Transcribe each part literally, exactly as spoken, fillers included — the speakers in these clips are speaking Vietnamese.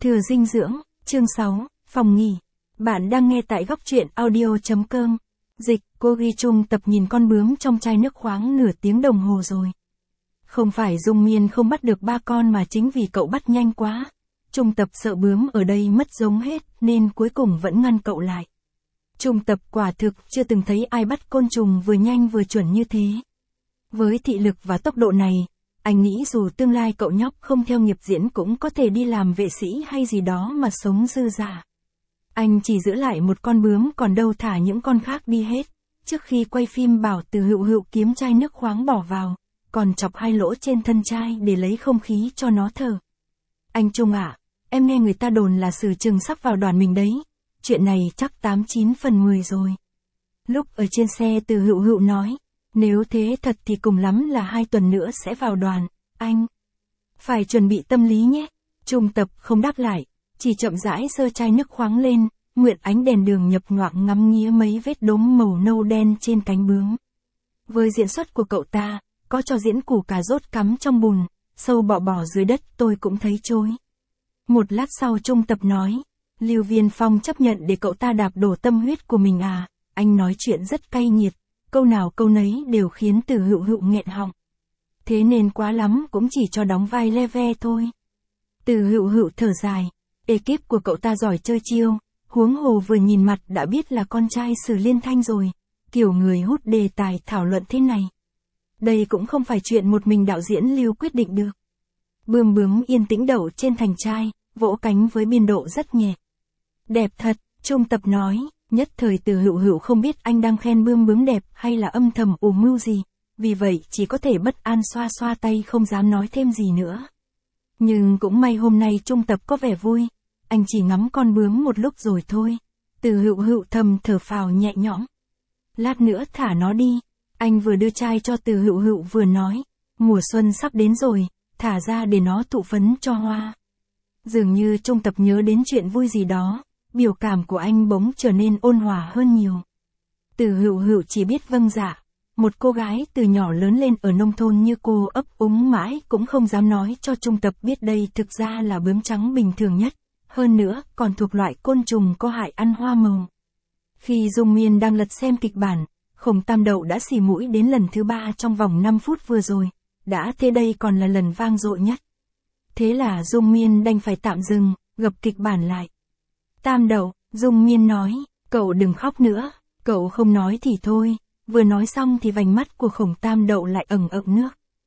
Thừa dinh dưỡng, chương sáu, phòng nghỉ. Bạn đang nghe tại góc truyện audio.com. Dịch, cô ghi chung tập nhìn con bướm trong chai nước khoáng nửa tiếng đồng hồ rồi. Không phải Dung Miên không bắt được ba con mà chính vì cậu bắt nhanh quá. Trung tập sợ bướm ở đây mất giống hết nên cuối cùng vẫn ngăn cậu lại. Trung tập quả thực chưa từng thấy ai bắt côn trùng vừa nhanh vừa chuẩn như thế. Với thị lực và tốc độ này, anh nghĩ dù tương lai cậu nhóc không theo nghiệp diễn cũng có thể đi làm vệ sĩ hay gì đó mà sống dư dả. Anh chỉ giữ lại một con bướm còn đâu thả những con khác đi hết. Trước khi quay phim bảo Từ Hựu Hựu kiếm chai nước khoáng bỏ vào, còn chọc hai lỗ trên thân chai để lấy không khí cho nó thở. Anh Trung ạ, à, em nghe người ta đồn là Sử Trừng sắp vào đoàn mình đấy. Chuyện này chắc tám chín phần mười rồi. Lúc ở trên xe Từ Hựu Hựu nói, nếu thế thật thì cùng lắm là hai tuần nữa sẽ vào đoàn, anh phải chuẩn bị tâm lý nhé. Trung tập không đáp lại, chỉ chậm rãi giơ chai nước khoáng lên, mượn ánh đèn đường nhập nhoạng ngắm nghía mấy vết đốm màu nâu đen trên cánh bướm. Với diễn xuất của cậu ta, có cho diễn củ cà rốt cắm trong bùn, sâu bọ bọ dưới đất tôi cũng thấy chối. Một lát sau Trung tập nói, Lưu Viên Phong chấp nhận để cậu ta đạp đổ tâm huyết của mình à, anh nói chuyện rất cay nghiệt. Câu nào câu nấy đều khiến Từ Hựu Hựu nghẹn họng. Thế nên quá lắm cũng chỉ cho đóng vai le ve thôi. Từ Hựu Hựu thở dài, ekip của cậu ta giỏi chơi chiêu, huống hồ vừa nhìn mặt đã biết là con trai Sử Liên Thanh rồi, kiểu người hút đề tài thảo luận thế này. Đây cũng không phải chuyện một mình đạo diễn Lưu quyết định được. Bướm bướm yên tĩnh đậu trên thành trai, vỗ cánh với biên độ rất nhẹ. Đẹp thật, Trung tập nói. Nhất thời Từ Hựu Hựu không biết anh đang khen bướm bướm đẹp hay là âm thầm ủ mưu gì, vì vậy chỉ có thể bất an xoa xoa tay không dám nói thêm gì nữa. Nhưng cũng may hôm nay Trung tập có vẻ vui, anh chỉ ngắm con bướm một lúc rồi thôi. Từ Hựu Hựu thầm thở phào nhẹ nhõm. Lát nữa thả nó đi, anh vừa đưa chai cho Từ Hựu Hựu vừa nói, mùa xuân sắp đến rồi, thả ra để nó thụ phấn cho hoa. Dường như Trung tập nhớ đến chuyện vui gì đó. Biểu cảm của anh bỗng trở nên ôn hòa hơn nhiều. Từ Hựu Hựu chỉ biết vâng dạ. Một cô gái từ nhỏ lớn lên ở nông thôn như cô ấp úng mãi cũng không dám nói cho Trung tập biết đây thực ra là bướm trắng bình thường nhất. Hơn nữa còn thuộc loại côn trùng có hại ăn hoa màu. Khi Dung Miên đang lật xem kịch bản, Khổng Tam Đậu đã xì mũi đến lần thứ ba trong vòng năm phút vừa rồi. Đã thế đây còn là lần vang dội nhất. Thế là Dung Miên đành phải tạm dừng, gập kịch bản lại. Tam Đậu, Dung Miên nói, cậu đừng khóc nữa, cậu không nói thì thôi, vừa nói xong thì vành mắt của Khổng Tam Đậu lại ẩn ẩn nước.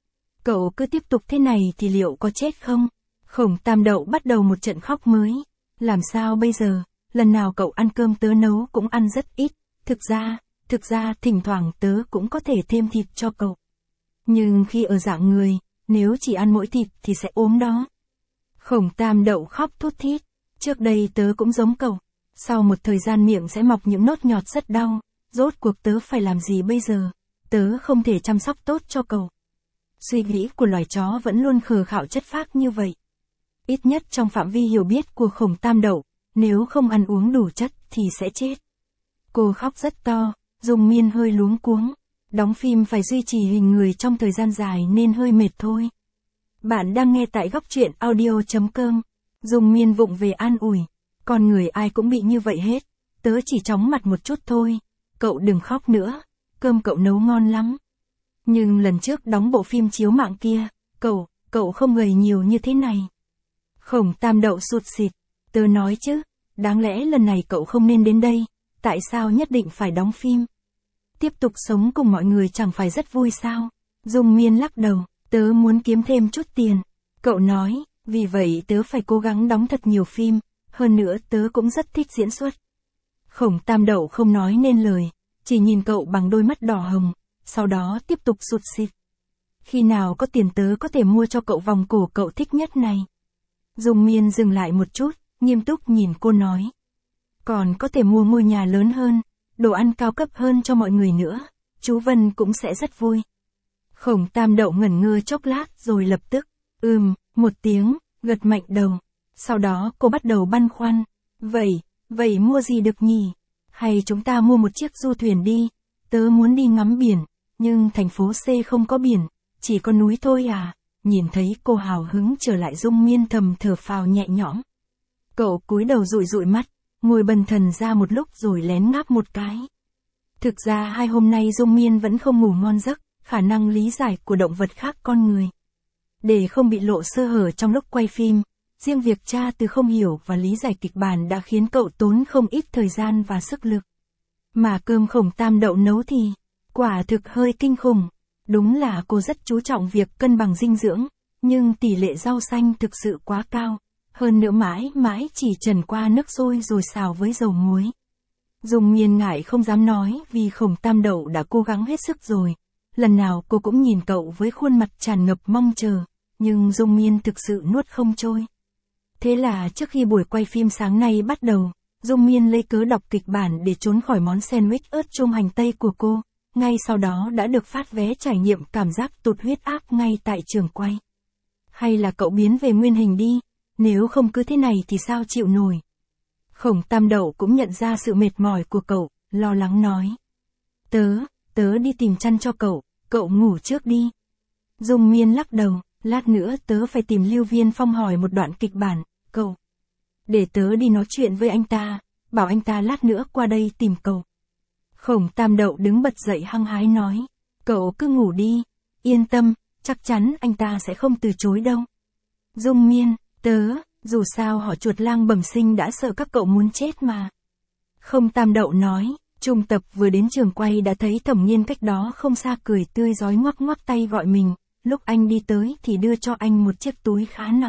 Cậu cứ tiếp tục thế này thì liệu có chết không? Khổng Tam Đậu bắt đầu một trận khóc mới, làm sao bây giờ, lần nào cậu ăn cơm tớ nấu cũng ăn rất ít, thực ra, thực ra thỉnh thoảng tớ cũng có thể thêm thịt cho cậu. Nhưng khi ở dạng người, nếu chỉ ăn mỗi thịt thì sẽ ốm đó. Khổng Tam Đậu khóc thút thít. Trước đây tớ cũng giống cậu, sau một thời gian miệng sẽ mọc những nốt nhọt rất đau, rốt cuộc tớ phải làm gì bây giờ, tớ không thể chăm sóc tốt cho cậu. Suy nghĩ của loài chó vẫn luôn khờ khạo chất phác như vậy. Ít nhất trong phạm vi hiểu biết của Khổng Tam Đậu, nếu không ăn uống đủ chất thì sẽ chết. Cô khóc rất to, Dung Miên hơi luống cuống, đóng phim phải duy trì hình người trong thời gian dài nên hơi mệt thôi. Bạn đang nghe tại góc truyện audio.com. Dung Miên vụng về an ủi, con người ai cũng bị như vậy hết, tớ chỉ chóng mặt một chút thôi, cậu đừng khóc nữa, cơm cậu nấu ngon lắm. Nhưng lần trước đóng bộ phim chiếu mạng kia, cậu, cậu không gầy nhiều như thế này. Khổng Tam Đậu sụt sịt, tớ nói chứ, đáng lẽ lần này cậu không nên đến đây, tại sao nhất định phải đóng phim? Tiếp tục sống cùng mọi người chẳng phải rất vui sao? Dung Miên lắc đầu, tớ muốn kiếm thêm chút tiền, cậu nói. Vì vậy tớ phải cố gắng đóng thật nhiều phim, hơn nữa tớ cũng rất thích diễn xuất. Khổng Tam Đậu không nói nên lời, chỉ nhìn cậu bằng đôi mắt đỏ hồng, sau đó tiếp tục sụt sịt. Khi nào có tiền tớ có thể mua cho cậu vòng cổ cậu thích nhất này. Dung Miên dừng lại một chút, nghiêm túc nhìn cô nói. Còn có thể mua ngôi nhà lớn hơn, đồ ăn cao cấp hơn cho mọi người nữa, chú Vân cũng sẽ rất vui. Khổng Tam Đậu ngẩn ngơ chốc lát rồi lập tức, ừm, một tiếng, gật mạnh đầu. Sau đó cô bắt đầu băn khoăn. Vậy, vậy mua gì được nhỉ? Hay chúng ta mua một chiếc du thuyền đi? Tớ muốn đi ngắm biển, nhưng thành phố C không có biển, chỉ có núi thôi à? Nhìn thấy cô hào hứng trở lại Dung Miên thầm thở phào nhẹ nhõm. Cậu cúi đầu dụi dụi mắt, ngồi bần thần ra một lúc rồi lén ngáp một cái. Thực ra hai hôm nay Dung Miên vẫn không ngủ ngon giấc, khả năng lý giải của động vật khác con người. Để không bị lộ sơ hở trong lúc quay phim, riêng việc tra từ không hiểu và lý giải kịch bản đã khiến cậu tốn không ít thời gian và sức lực. Mà cơm Khổng Tam Đậu nấu thì, quả thực hơi kinh khủng. Đúng là cô rất chú trọng việc cân bằng dinh dưỡng, nhưng tỷ lệ rau xanh thực sự quá cao. Hơn nữa mãi mãi chỉ trần qua nước sôi rồi xào với dầu muối. Dung Miên ngại không dám nói vì Khổng Tam Đậu đã cố gắng hết sức rồi. Lần nào cô cũng nhìn cậu với khuôn mặt tràn ngập mong chờ, nhưng Dung Miên thực sự nuốt không trôi. Thế là trước khi buổi quay phim sáng nay bắt đầu, Dung Miên lấy cớ đọc kịch bản để trốn khỏi món sandwich ớt chuông hành tây của cô, ngay sau đó đã được phát vé trải nghiệm cảm giác tụt huyết áp ngay tại trường quay. Hay là cậu biến về nguyên hình đi, nếu không cứ thế này thì sao chịu nổi. Khổng Tam Đậu cũng nhận ra sự mệt mỏi của cậu, lo lắng nói. Tớ, tớ đi tìm chăn cho cậu, cậu ngủ trước đi. Dung Miên lắc đầu, lát nữa tớ phải tìm Lưu Viên Phong hỏi một đoạn kịch bản, cậu. Để tớ đi nói chuyện với anh ta, bảo anh ta lát nữa qua đây tìm cậu. Khổng Tam Đậu đứng bật dậy hăng hái nói, cậu cứ ngủ đi, yên tâm, chắc chắn anh ta sẽ không từ chối đâu. Dung Miên, tớ, dù sao họ chuột lang bẩm sinh đã sợ các cậu muốn chết mà. Khổng Tam Đậu nói, Trung Tập vừa đến trường quay đã thấy Thẩm Nghiên cách đó không xa cười tươi rói ngoắc ngoắc tay gọi mình, lúc anh đi tới thì đưa cho anh một chiếc túi khá nặng.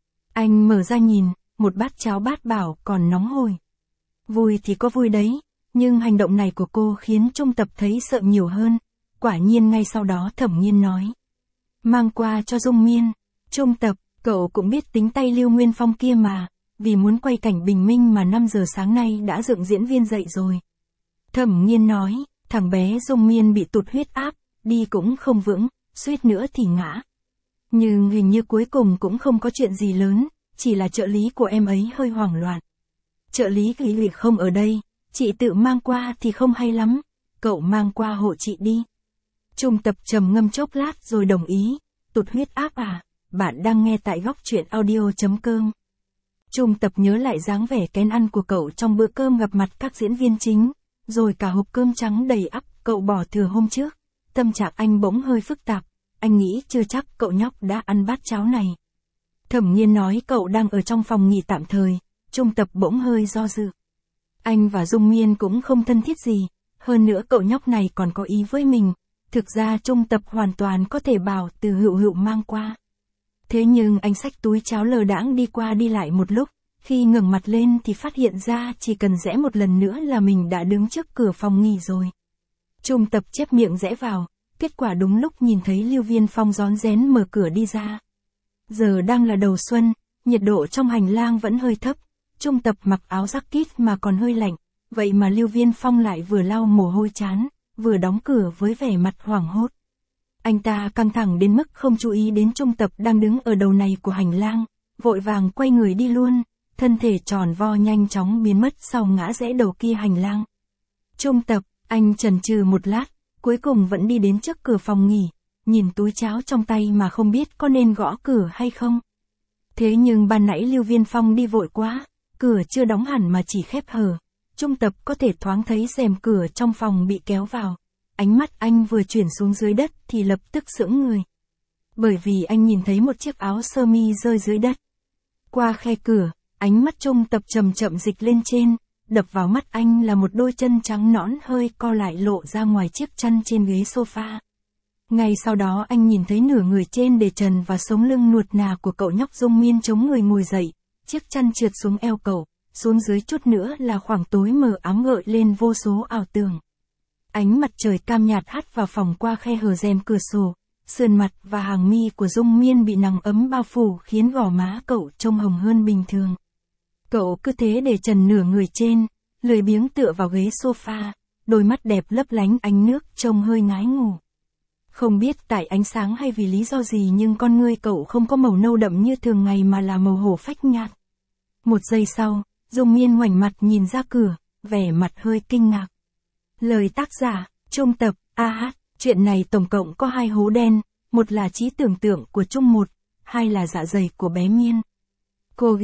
Anh mở ra nhìn, một bát cháo bát bảo còn nóng hổi. Vui thì có vui đấy, nhưng hành động này của cô khiến Trung Tập thấy sợ nhiều hơn. Quả nhiên ngay sau đó Thẩm Nghiên nói, mang qua cho Dung Miên. Trung Tập, cậu cũng biết tính tay Lưu Nguyên Phong kia mà, vì muốn quay cảnh bình minh mà năm giờ sáng nay đã dựng diễn viên dậy rồi. Thẩm Nghiên nói, thằng bé Dung Miên bị tụt huyết áp, đi cũng không vững, suýt nữa thì ngã. Nhưng hình như cuối cùng cũng không có chuyện gì lớn, chỉ là trợ lý của em ấy hơi hoảng loạn. Trợ lý Lý Liệt không ở đây, chị tự mang qua thì không hay lắm, cậu mang qua hộ chị đi. Trung Tập trầm ngâm chốc lát rồi đồng ý, tụt huyết áp à, bạn đang nghe tại góc truyện audio.com. Trung Tập nhớ lại dáng vẻ kén ăn của cậu trong bữa cơm gặp mặt các diễn viên chính, rồi cả hộp cơm trắng đầy ắp cậu bỏ thừa hôm trước. Tâm trạng anh bỗng hơi phức tạp, anh nghĩ chưa chắc cậu nhóc đã ăn bát cháo này. Thẩm Nghiên nói cậu đang ở trong phòng nghỉ tạm thời, Trung Tập bỗng hơi do dự. Anh và Dung Miên cũng không thân thiết gì, hơn nữa cậu nhóc này còn có ý với mình, thực ra Trung Tập hoàn toàn có thể bảo từ Hựu Hựu mang qua. Thế nhưng anh xách túi cháo lờ đãng đi qua đi lại một lúc, khi ngẩng mặt lên thì phát hiện ra chỉ cần rẽ một lần nữa là mình đã đứng trước cửa phòng nghỉ rồi. Trung Tập chép miệng rẽ vào, kết quả đúng lúc nhìn thấy Lưu Viên Phong rón rén mở cửa đi ra. Giờ đang là đầu xuân, nhiệt độ trong hành lang vẫn hơi thấp, Trung Tập mặc áo jacket mà còn hơi lạnh, vậy mà Lưu Viên Phong lại vừa lau mồ hôi trán, vừa đóng cửa với vẻ mặt hoảng hốt. Anh ta căng thẳng đến mức không chú ý đến Trung Tập đang đứng ở đầu này của hành lang, vội vàng quay người đi luôn, thân thể tròn vo nhanh chóng biến mất sau ngã rẽ đầu kia hành lang. Trung Tập, anh chần chừ một lát, cuối cùng vẫn đi đến trước cửa phòng nghỉ, nhìn túi cháo trong tay mà không biết có nên gõ cửa hay không. Thế nhưng ban nãy Lưu Viên Phong đi vội quá, cửa chưa đóng hẳn mà chỉ khép hở. Trung Tập có thể thoáng thấy rèm cửa trong phòng bị kéo vào. Ánh mắt anh vừa chuyển xuống dưới đất thì lập tức sững người. Bởi vì anh nhìn thấy một chiếc áo sơ mi rơi dưới đất. Qua khe cửa, ánh mắt Trung Tập chậm chậm dịch lên trên, đập vào mắt anh là một đôi chân trắng nõn hơi co lại lộ ra ngoài chiếc chăn trên ghế sofa. Ngay sau đó anh nhìn thấy nửa người trên để trần và sống lưng nuột nà của cậu nhóc Dung Miên chống người ngồi dậy, chiếc chăn trượt xuống eo cậu, xuống dưới chút nữa là khoảng tối mờ ám gợi lên vô số ảo tưởng. Ánh mặt trời cam nhạt hắt vào phòng qua khe hở rèm cửa sổ, sườn mặt và hàng mi của Dung Miên bị nắng ấm bao phủ khiến gò má cậu trông hồng hơn bình thường. Cậu cứ thế để trần nửa người trên, lười biếng tựa vào ghế sofa, đôi mắt đẹp lấp lánh ánh nước trông hơi ngái ngủ. Không biết tại ánh sáng hay vì lý do gì nhưng con ngươi cậu không có màu nâu đậm như thường ngày mà là màu hổ phách nhạt. Một giây sau, Dung Miên ngoảnh mặt nhìn ra cửa, vẻ mặt hơi kinh ngạc. Lời tác giả, Trung Tập, a hát, chuyện này tổng cộng có hai hố đen, một là trí tưởng tượng của Trung một, hai là dạ dày của bé Miên. Cô ghi,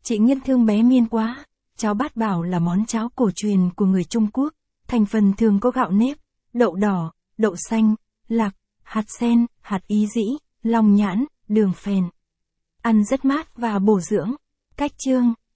Chị Nghiên thương bé Miên quá. Cháo bát bảo là món cháo cổ truyền của người Trung Quốc. Thành phần thường có gạo nếp, đậu đỏ, đậu xanh, lạc, hạt sen, hạt ý dĩ, long nhãn, đường phèn. Ăn rất mát và bổ dưỡng. Cách chương.